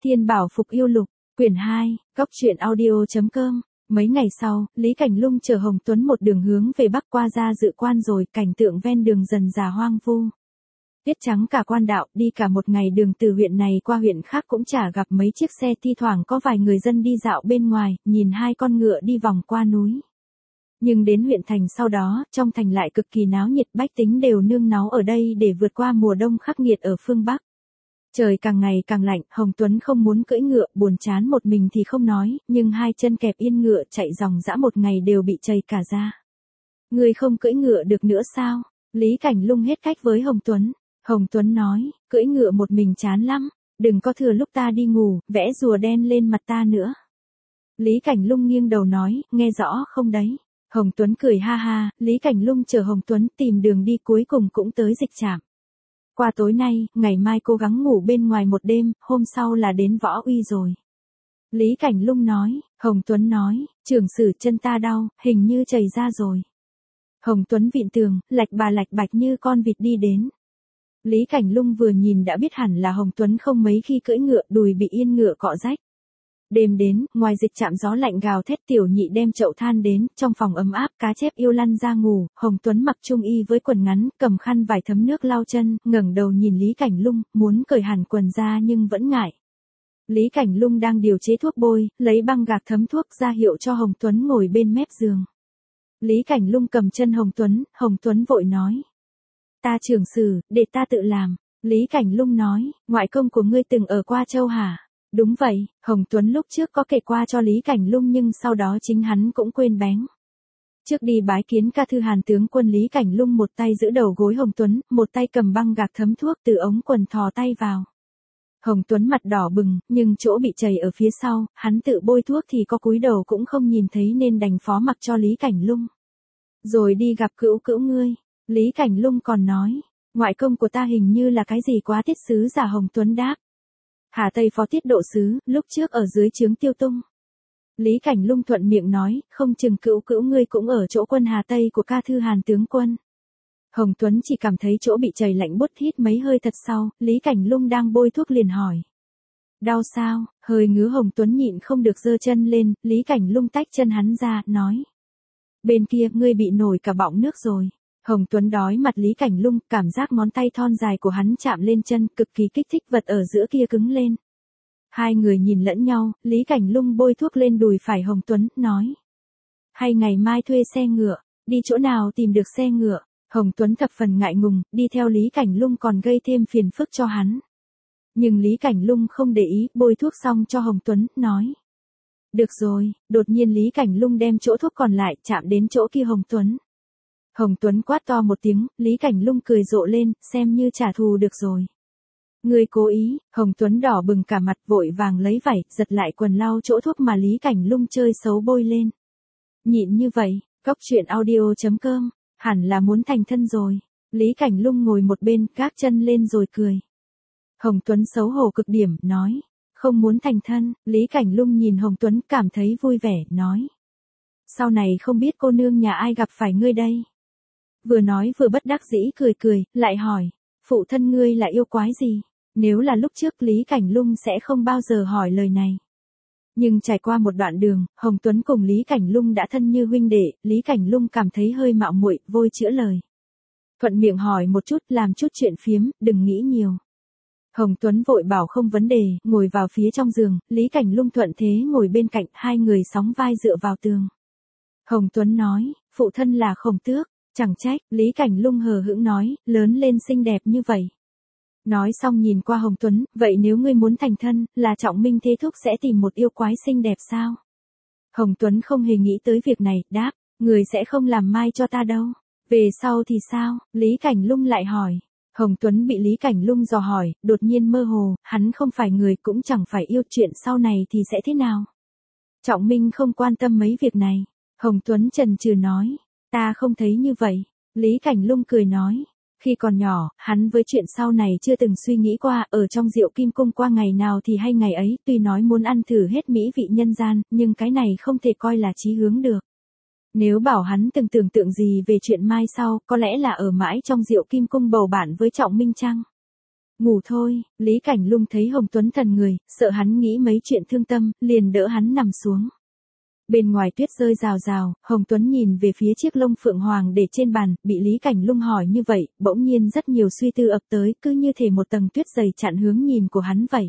Thiên Bảo Phục Yêu Lục, quyển 2, góc truyện audio.com. Mấy ngày sau, Lý Cảnh Lung chở Hồng Tuấn một đường hướng về bắc qua ra Dự Quan rồi, cảnh tượng ven đường dần dà hoang vu. Tuyết trắng cả quan đạo, đi cả một ngày đường từ huyện này qua huyện khác cũng chả gặp mấy chiếc xe, thi thoảng có vài người dân đi dạo bên ngoài, nhìn hai con ngựa đi vòng qua núi. Nhưng đến huyện thành sau đó, trong thành lại cực kỳ náo nhiệt, bách tính đều nương náu ở đây để vượt qua mùa đông khắc nghiệt ở phương Bắc. Trời càng ngày càng lạnh, Hồng Tuấn không muốn cưỡi ngựa, buồn chán một mình thì không nói, nhưng hai chân kẹp yên ngựa chạy dòng dã một ngày đều bị chảy cả da. Người không cưỡi ngựa được nữa sao? Lý Cảnh Lung hết cách với Hồng Tuấn. Hồng Tuấn nói, cưỡi ngựa một mình chán lắm, đừng có thừa lúc ta đi ngủ, vẽ rùa đen lên mặt ta nữa. Lý Cảnh Lung nghiêng đầu nói, nghe rõ không đấy? Hồng Tuấn cười ha ha, Lý Cảnh Lung chờ Hồng Tuấn tìm đường đi, cuối cùng cũng tới Dịch Trạm. Qua tối nay, ngày mai cố gắng ngủ bên ngoài một đêm, hôm sau là đến Võ Uy rồi. Lý Cảnh Lung nói. Hồng Tuấn nói, trưởng sử chân ta đau, hình như chảy ra rồi. Hồng Tuấn vịn tường, lạch bạch như con vịt đi đến. Lý Cảnh Lung vừa nhìn đã biết hẳn là Hồng Tuấn không mấy khi cưỡi ngựa, đùi bị yên ngựa cọ rách. Đêm đến, ngoài Dịch Trạm gió lạnh gào thét, tiểu nhị đem chậu than đến, trong phòng ấm áp, cá chép yêu lăn ra ngủ, Hồng Tuấn mặc trung y với quần ngắn, cầm khăn vải thấm nước lau chân, ngẩng đầu nhìn Lý Cảnh Lung, muốn cởi hẳn quần ra nhưng vẫn ngại. Lý Cảnh Lung đang điều chế thuốc bôi, lấy băng gạc thấm thuốc ra hiệu cho Hồng Tuấn ngồi bên mép giường. Lý Cảnh Lung cầm chân Hồng Tuấn vội nói. Ta trưởng sử, để ta tự làm. Lý Cảnh Lung nói, ngoại công của ngươi từng ở Qua Châu hả? Đúng vậy, Hồng Tuấn lúc trước có kể qua cho Lý Cảnh Lung nhưng sau đó chính hắn cũng quên bén. Trước đi bái kiến ca thư Hàn tướng quân, Lý Cảnh Lung một tay giữ đầu gối Hồng Tuấn, một tay cầm băng gạc thấm thuốc từ ống quần thò tay vào. Hồng Tuấn mặt đỏ bừng, nhưng chỗ bị chảy ở phía sau, hắn tự bôi thuốc thì có cúi đầu cũng không nhìn thấy nên đành phó mặc cho Lý Cảnh Lung. Rồi đi gặp cữu ngươi. Lý Cảnh Lung còn nói, ngoại công của ta hình như là cái gì Quá Tiết sứ giả. Hồng Tuấn đáp. Hà Tây phó tiết độ sứ, lúc trước ở dưới trướng Tiêu Tung. Lý Cảnh Lung thuận miệng nói, không chừng cữu ngươi cũng ở chỗ quân Hà Tây của ca thư Hàn tướng quân. Hồng Tuấn chỉ cảm thấy chỗ bị chảy lạnh buốt, hít mấy hơi thật sau, Lý Cảnh Lung đang bôi thuốc liền hỏi. Đau sao? Hơi ngứa. Hồng Tuấn nhịn không được giơ chân lên, Lý Cảnh Lung tách chân hắn ra, nói. Bên kia, ngươi bị nổi cả bọng nước rồi. Hồng Tuấn đói mặt Lý Cảnh Lung, cảm giác ngón tay thon dài của hắn chạm lên chân, cực kỳ kích thích, vật ở giữa kia cứng lên. Hai người nhìn lẫn nhau, Lý Cảnh Lung bôi thuốc lên đùi phải Hồng Tuấn, nói. Hay ngày mai thuê xe ngựa, đi chỗ nào tìm được xe ngựa? Hồng Tuấn thập phần ngại ngùng, đi theo Lý Cảnh Lung còn gây thêm phiền phức cho hắn. Nhưng Lý Cảnh Lung không để ý, bôi thuốc xong cho Hồng Tuấn, nói. Được rồi. Đột nhiên Lý Cảnh Lung đem chỗ thuốc còn lại chạm đến chỗ kia Hồng Tuấn. Hồng Tuấn quát to một tiếng, Lý Cảnh Lung cười rộ lên, xem như trả thù được rồi. Ngươi cố ý. Hồng Tuấn đỏ bừng cả mặt, vội vàng lấy vải, giật lại quần lau chỗ thuốc mà Lý Cảnh Lung chơi xấu bôi lên. Nhịn như vậy, góc truyện audio.com, hẳn là muốn thành thân rồi. Lý Cảnh Lung ngồi một bên, gác chân lên rồi cười. Hồng Tuấn xấu hổ cực điểm, nói. Không muốn thành thân. Lý Cảnh Lung nhìn Hồng Tuấn cảm thấy vui vẻ, nói. Sau này không biết cô nương nhà ai gặp phải ngươi đây. Vừa nói vừa bất đắc dĩ cười, lại hỏi, phụ thân ngươi là yêu quái gì? Nếu là lúc trước Lý Cảnh Lung sẽ không bao giờ hỏi lời này. Nhưng trải qua một đoạn đường, Hồng Tuấn cùng Lý Cảnh Lung đã thân như huynh đệ, Lý Cảnh Lung cảm thấy hơi mạo muội, vội chữa lời. Thuận miệng hỏi một chút, làm chút chuyện phiếm, đừng nghĩ nhiều. Hồng Tuấn vội bảo không vấn đề, ngồi vào phía trong giường, Lý Cảnh Lung thuận thế ngồi bên cạnh, hai người sóng vai dựa vào tường. Hồng Tuấn nói, phụ thân là Khổng Tước. Chẳng trách. Lý Cảnh Lung hờ hững nói, lớn lên xinh đẹp như vậy. Nói xong nhìn qua Hồng Tuấn, vậy nếu ngươi muốn thành thân, là Trọng Minh Thế Thúc sẽ tìm một yêu quái xinh đẹp sao? Hồng Tuấn không hề nghĩ tới việc này, đáp, người sẽ không làm mai cho ta đâu. Về sau thì sao? Lý Cảnh Lung lại hỏi. Hồng Tuấn bị Lý Cảnh Lung dò hỏi, đột nhiên mơ hồ, hắn không phải người cũng chẳng phải yêu, chuyện sau này thì sẽ thế nào? Trọng Minh không quan tâm mấy việc này. Hồng Tuấn chần chừ nói. Ta không thấy như vậy. Lý Cảnh Lung cười nói. Khi còn nhỏ, hắn với chuyện sau này chưa từng suy nghĩ qua, ở trong Diệu Kim Cung qua ngày nào thì hay ngày ấy, tuy nói muốn ăn thử hết mỹ vị nhân gian, nhưng cái này không thể coi là chí hướng được. Nếu bảo hắn từng tưởng tượng gì về chuyện mai sau, có lẽ là ở mãi trong Diệu Kim Cung bầu bạn với Trọng Minh chăng? Ngủ thôi, Lý Cảnh Lung thấy Hồng Tuấn thần người, sợ hắn nghĩ mấy chuyện thương tâm, liền đỡ hắn nằm xuống. Bên ngoài tuyết rơi rào rào, Hồng Tuấn nhìn về phía chiếc lông phượng hoàng để trên bàn, bị Lý Cảnh Lung hỏi như vậy, bỗng nhiên rất nhiều suy tư ập tới, cứ như thể một tầng tuyết dày chặn hướng nhìn của hắn vậy.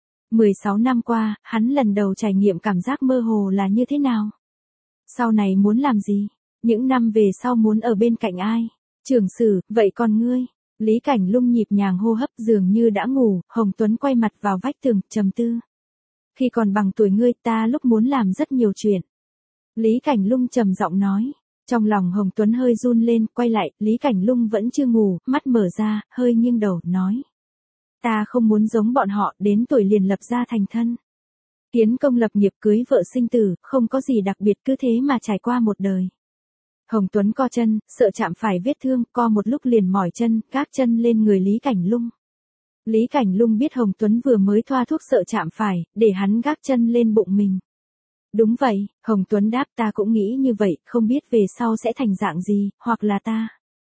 16 năm qua, hắn lần đầu trải nghiệm cảm giác mơ hồ là như thế nào? Sau này muốn làm gì? Những năm về sau muốn ở bên cạnh ai? Trưởng sử, vậy còn ngươi? Lý Cảnh Lung nhịp nhàng hô hấp dường như đã ngủ, Hồng Tuấn quay mặt vào vách tường, trầm tư. Khi còn bằng tuổi ngươi ta lúc muốn làm rất nhiều chuyện. Lý Cảnh Lung trầm giọng nói. Trong lòng Hồng Tuấn hơi run lên, quay lại, Lý Cảnh Lung vẫn chưa ngủ, mắt mở ra, hơi nghiêng đầu, nói. Ta không muốn giống bọn họ, đến tuổi liền lập gia thành thân. Kiến công lập nghiệp cưới vợ sinh tử, không có gì đặc biệt cứ thế mà trải qua một đời. Hồng Tuấn co chân, sợ chạm phải vết thương, co một lúc liền mỏi chân, gác chân lên người Lý Cảnh Lung. Lý Cảnh Lung biết Hồng Tuấn vừa mới thoa thuốc sợ chạm phải, để hắn gác chân lên bụng mình. Đúng vậy, Hồng Tuấn đáp ta cũng nghĩ như vậy, không biết về sau sẽ thành dạng gì, hoặc là ta.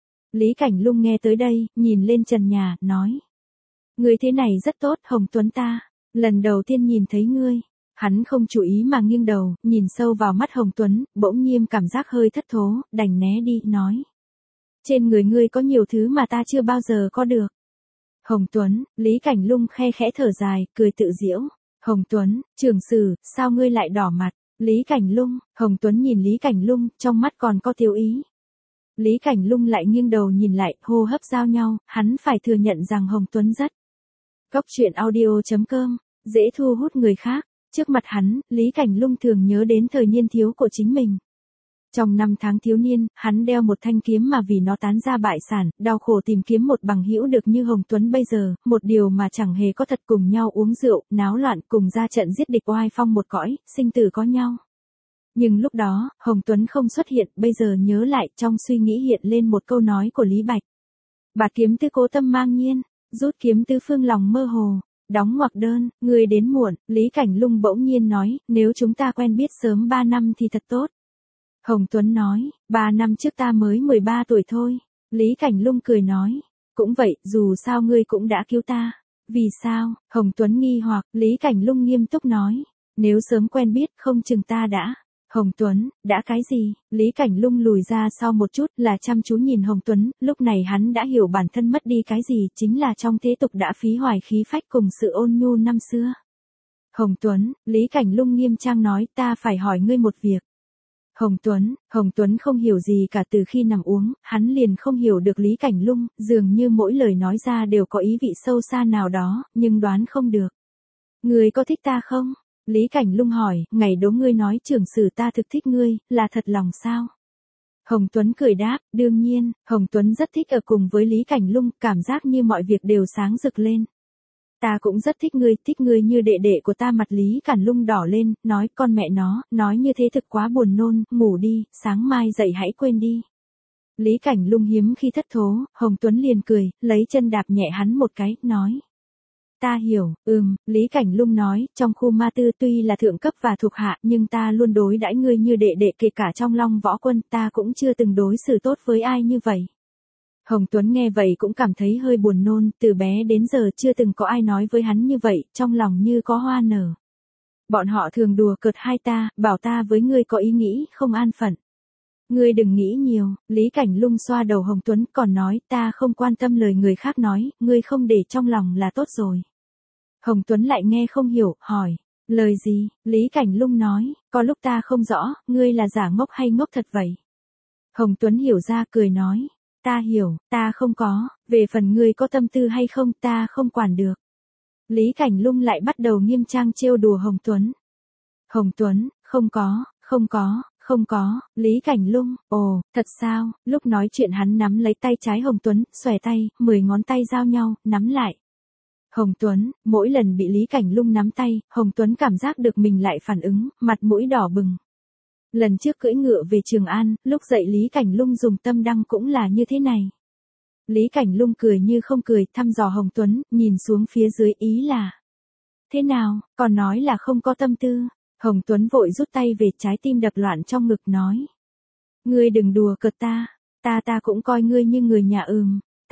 Lý Cảnh Lung nghe tới đây, nhìn lên trần nhà, nói. Ngươi thế này rất tốt, Hồng Tuấn ta. Lần đầu tiên nhìn thấy ngươi. Hắn không chú ý mà nghiêng đầu, nhìn sâu vào mắt Hồng Tuấn, bỗng nhiên cảm giác hơi thất thố, đành né đi, nói. Trên người ngươi có nhiều thứ mà ta chưa bao giờ có được. Hồng Tuấn, Lý Cảnh Lung khe khẽ thở dài, cười tự giễu. Hồng Tuấn, trưởng sử, sao ngươi lại đỏ mặt? Lý Cảnh Lung, Hồng Tuấn nhìn Lý Cảnh Lung, trong mắt còn có tiêu ý. Lý Cảnh Lung lại nghiêng đầu nhìn lại, hô hấp giao nhau, hắn phải thừa nhận rằng Hồng Tuấn rất. Góc truyện audio.com, dễ thu hút người khác. Trước mặt hắn, Lý Cảnh Lung thường nhớ đến thời niên thiếu của chính mình. Trong năm tháng thiếu niên, hắn đeo một thanh kiếm mà vì nó tán ra bại sản, đau khổ tìm kiếm một bằng hữu được như Hồng Tuấn bây giờ, một điều mà chẳng hề có thật, cùng nhau uống rượu, náo loạn, cùng ra trận giết địch oai phong một cõi, sinh tử có nhau. Nhưng lúc đó, Hồng Tuấn không xuất hiện, bây giờ nhớ lại, trong suy nghĩ hiện lên một câu nói của Lý Bạch. Bạt kiếm tư cố tâm mang nhiên, rút kiếm tư phương lòng mơ hồ. Đóng ngoặc đơn, người đến muộn, Lý Cảnh Lung bỗng nhiên nói, nếu chúng ta quen biết sớm 3 năm thì thật tốt. Hồng Tuấn nói, 3 năm trước ta mới 13 tuổi thôi. Lý Cảnh Lung cười nói, cũng vậy, dù sao ngươi cũng đã cứu ta. Vì sao? Hồng Tuấn nghi hoặc, Lý Cảnh Lung nghiêm túc nói, nếu sớm quen biết không chừng ta đã. Hồng Tuấn, đã cái gì? Lý Cảnh Lung lùi ra sau một chút là chăm chú nhìn Hồng Tuấn, lúc này hắn đã hiểu bản thân mất đi cái gì, chính là trong thế tục đã phí hoài khí phách cùng sự ôn nhu năm xưa. Hồng Tuấn, Lý Cảnh Lung nghiêm trang nói, ta phải hỏi ngươi một việc. Hồng Tuấn không hiểu gì cả, từ khi nằm uống, hắn liền không hiểu được Lý Cảnh Lung, dường như mỗi lời nói ra đều có ý vị sâu xa nào đó, nhưng đoán không được. Ngươi có thích ta không? Lý Cảnh Lung hỏi, ngày đó ngươi nói trưởng sử ta thực thích ngươi, là thật lòng sao? Hồng Tuấn cười đáp, đương nhiên, Hồng Tuấn rất thích ở cùng với Lý Cảnh Lung, cảm giác như mọi việc đều sáng rực lên. Ta cũng rất thích ngươi như đệ đệ của ta. Mặt Lý Cảnh Lung đỏ lên, nói con mẹ nó, nói như thế thực quá buồn nôn, ngủ đi, sáng mai dậy hãy quên đi. Lý Cảnh Lung hiếm khi thất thố, Hồng Tuấn liền cười, lấy chân đạp nhẹ hắn một cái, nói. Ta hiểu, Lý Cảnh Lung nói, trong khu ma tư tuy là thượng cấp và thuộc hạ, nhưng ta luôn đối đãi ngươi như đệ đệ, kể cả trong Long Võ Quân, ta cũng chưa từng đối xử tốt với ai như vậy. Hồng Tuấn nghe vậy cũng cảm thấy hơi buồn nôn, từ bé đến giờ chưa từng có ai nói với hắn như vậy, trong lòng như có hoa nở. Bọn họ thường đùa cợt hai ta, bảo ta với ngươi có ý nghĩ không an phận. Ngươi đừng nghĩ nhiều, Lý Cảnh Lung xoa đầu Hồng Tuấn, còn nói, ta không quan tâm lời người khác nói, ngươi không để trong lòng là tốt rồi. Hồng Tuấn lại nghe không hiểu, hỏi, lời gì? Lý Cảnh Lung nói, có lúc ta không rõ, ngươi là giả ngốc hay ngốc thật vậy? Hồng Tuấn hiểu ra, cười nói, ta hiểu, ta không có, về phần ngươi có tâm tư hay không ta không quản được. Lý Cảnh Lung lại bắt đầu nghiêm trang trêu đùa Hồng Tuấn. Hồng Tuấn, không có, Lý Cảnh Lung, ồ, thật sao? Lúc nói chuyện hắn nắm lấy tay trái Hồng Tuấn, xòe tay, 10 ngón tay giao nhau, nắm lại. Hồng Tuấn, mỗi lần bị Lý Cảnh Lung nắm tay, Hồng Tuấn cảm giác được mình lại phản ứng, mặt mũi đỏ bừng. Lần trước cưỡi ngựa về Trường An, lúc dậy Lý Cảnh Lung dùng tâm đăng cũng là như thế này. Lý Cảnh Lung cười như không cười, thăm dò Hồng Tuấn, nhìn xuống phía dưới, ý là. Thế nào, còn nói là không có tâm tư. Hồng Tuấn vội rút tay về, trái tim đập loạn trong ngực nói. Ngươi đừng đùa cợt ta cũng coi ngươi như người nhà